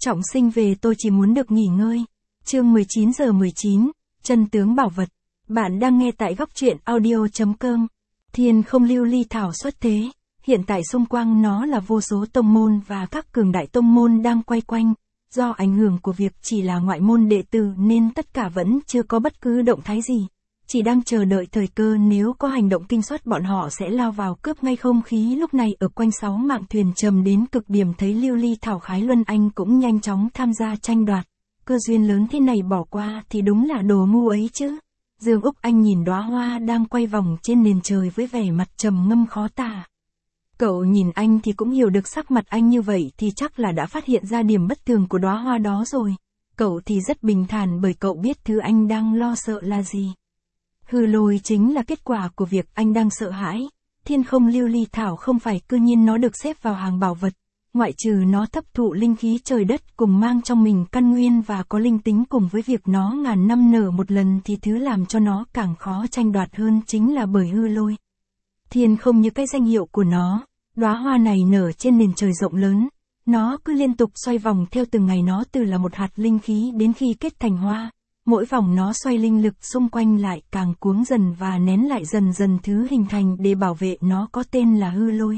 Trọng sinh về tôi chỉ muốn được nghỉ ngơi. Chương 19:19, chân tướng bảo vật. Bạn đang nghe tại góc truyện audio.com. Thiên không lưu ly thảo xuất thế. Hiện tại xung quanh nó là vô số tông môn và các cường đại tông môn đang quay quanh. Do ảnh hưởng của việc chỉ là ngoại môn đệ tử nên tất cả vẫn chưa có bất cứ động thái gì. Chỉ đang chờ đợi thời cơ, nếu có hành động kinh soát bọn họ sẽ lao vào cướp ngay. Không khí lúc này ở quanh 6 mạng thuyền trầm đến cực điểm, thấy lưu ly thảo Khái Luân Anh cũng nhanh chóng tham gia tranh đoạt. Cơ duyên lớn thế này bỏ qua thì đúng là đồ ngu ấy chứ. Dương Úc Anh nhìn đóa hoa đang quay vòng trên nền trời với vẻ mặt trầm ngâm khó tả. Cậu nhìn anh thì cũng hiểu được sắc mặt anh như vậy thì chắc là đã phát hiện ra điểm bất thường của đóa hoa đó rồi. Cậu thì rất bình thản bởi cậu biết thứ anh đang lo sợ là gì. Hư lôi chính là kết quả của việc anh đang sợ hãi. Thiên không lưu ly thảo không phải cư nhiên nó được xếp vào hàng bảo vật. Ngoại trừ nó thấp thụ linh khí trời đất cùng mang trong mình căn nguyên và có linh tính, cùng với việc nó ngàn năm nở một lần, thì thứ làm cho nó càng khó tranh đoạt hơn chính là bởi hư lôi. Thiên không như cái danh hiệu của nó, đóa hoa này nở trên nền trời rộng lớn. Nó cứ liên tục xoay vòng theo từng ngày, nó từ là một hạt linh khí đến khi kết thành hoa. Mỗi vòng nó xoay, linh lực xung quanh lại càng cuống dần và nén lại dần dần, thứ hình thành để bảo vệ nó có tên là hư lôi.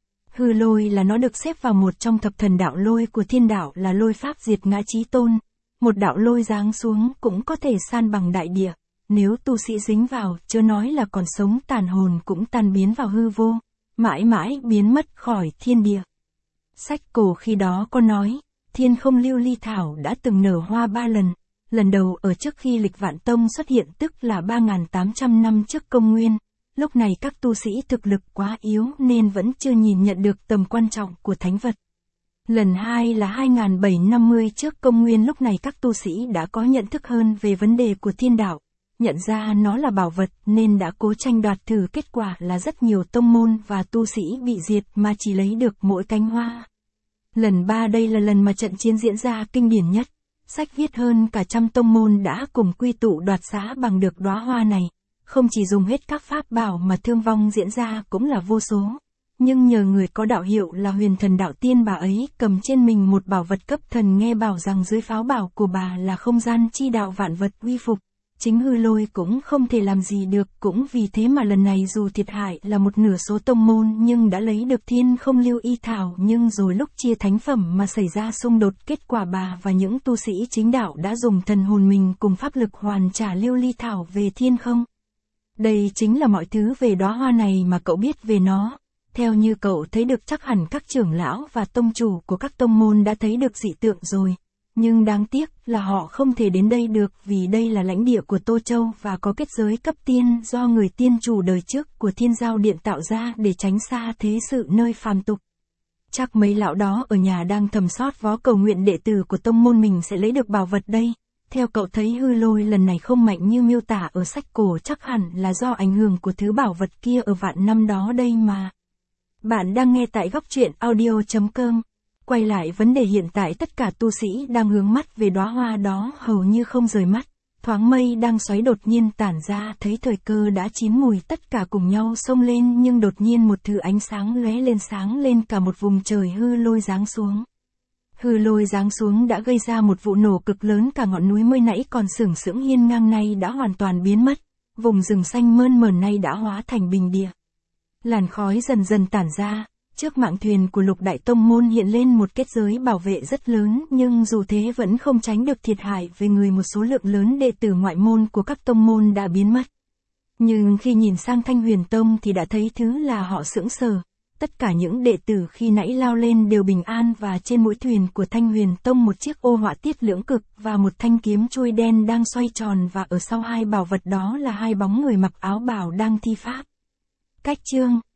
Hư lôi là nó được xếp vào một trong thập thần đạo lôi của thiên đạo, là lôi pháp diệt ngã chí tôn. Một đạo lôi giáng xuống cũng có thể san bằng đại địa. Nếu tu sĩ dính vào, chớ nói là còn sống, tàn hồn cũng tan biến vào hư vô, mãi mãi biến mất khỏi thiên địa. Sách cổ khi đó có nói, thiên không lưu ly thảo đã từng nở hoa 3 lần. Lần đầu ở trước khi Lịch Vạn Tông xuất hiện, tức là 3.800 năm trước công nguyên. Lúc này các tu sĩ thực lực quá yếu nên vẫn chưa nhìn nhận được tầm quan trọng của thánh vật. Lần 2 là 2.750 trước công nguyên, lúc này các tu sĩ đã có nhận thức hơn về vấn đề của thiên đạo. Nhận ra nó là bảo vật nên đã cố tranh đoạt thử, kết quả là rất nhiều tông môn và tu sĩ bị diệt mà chỉ lấy được mỗi cánh hoa. Lần 3 đây là lần mà trận chiến diễn ra kinh điển nhất. Sách viết hơn cả 100 tông môn đã cùng quy tụ đoạt xá bằng được đóa hoa này. Không chỉ dùng hết các pháp bảo mà thương vong diễn ra cũng là vô số. Nhưng nhờ người có đạo hiệu là Huyền Thần Đạo Tiên, bà ấy cầm trên mình một bảo vật cấp thần, nghe bảo rằng dưới pháo bảo của bà là không gian chi đạo vạn vật uy phục. Chính hư lôi cũng không thể làm gì được, cũng vì thế mà lần này dù thiệt hại là một nửa số tông môn nhưng đã lấy được thiên không lưu y thảo. Nhưng rồi lúc chia thánh phẩm mà xảy ra xung đột, kết quả bà và những tu sĩ chính đạo đã dùng thần hồn mình cùng pháp lực hoàn trả lưu ly thảo về thiên không. Đây chính là mọi thứ về đóa hoa này mà cậu biết về nó. Theo như cậu thấy được, chắc hẳn các trưởng lão và tông chủ của các tông môn đã thấy được dị tượng rồi. Nhưng đáng tiếc là họ không thể đến đây được, vì đây là lãnh địa của Tô Châu và có kết giới cấp tiên do người tiên chủ đời trước của Thiên Giao Điện tạo ra để tránh xa thế sự nơi phàm tục. Chắc mấy lão đó ở nhà đang thầm sót vó cầu nguyện đệ tử của tông môn mình sẽ lấy được bảo vật đây. Theo cậu thấy hư lôi lần này không mạnh như miêu tả ở sách cổ, chắc hẳn là do ảnh hưởng của thứ bảo vật kia ở vạn năm đó đây mà. Bạn đang nghe tại góc truyện audio.com. Quay lại vấn đề hiện tại, tất cả tu sĩ đang hướng mắt về đóa hoa đó hầu như không rời mắt. Thoáng mây đang xoáy đột nhiên tản ra, thấy thời cơ đã chín mùi, tất cả cùng nhau xông lên, nhưng đột nhiên một thứ ánh sáng lóe lên, sáng lên cả một vùng trời. Hư lôi giáng xuống. Hư lôi giáng xuống đã gây ra một vụ nổ cực lớn, cả ngọn núi mới nãy còn sừng sững hiên ngang nay đã hoàn toàn biến mất. Vùng rừng xanh mơn mởn nay đã hóa thành bình địa. Làn khói dần dần tản ra. Trước mạng thuyền của Lục Đại Tông Môn hiện lên một kết giới bảo vệ rất lớn, nhưng dù thế vẫn không tránh được thiệt hại về người. Một số lượng lớn đệ tử ngoại môn của các tông môn đã biến mất. Nhưng khi nhìn sang Thanh Huyền Tông thì đã thấy thứ là họ sững sờ. Tất cả những đệ tử khi nãy lao lên đều bình an, và trên mũi thuyền của Thanh Huyền Tông một chiếc ô họa tiết lưỡng cực và một thanh kiếm chuôi đen đang xoay tròn, và ở sau hai bảo vật đó là hai bóng người mặc áo bào đang thi pháp. Cách chương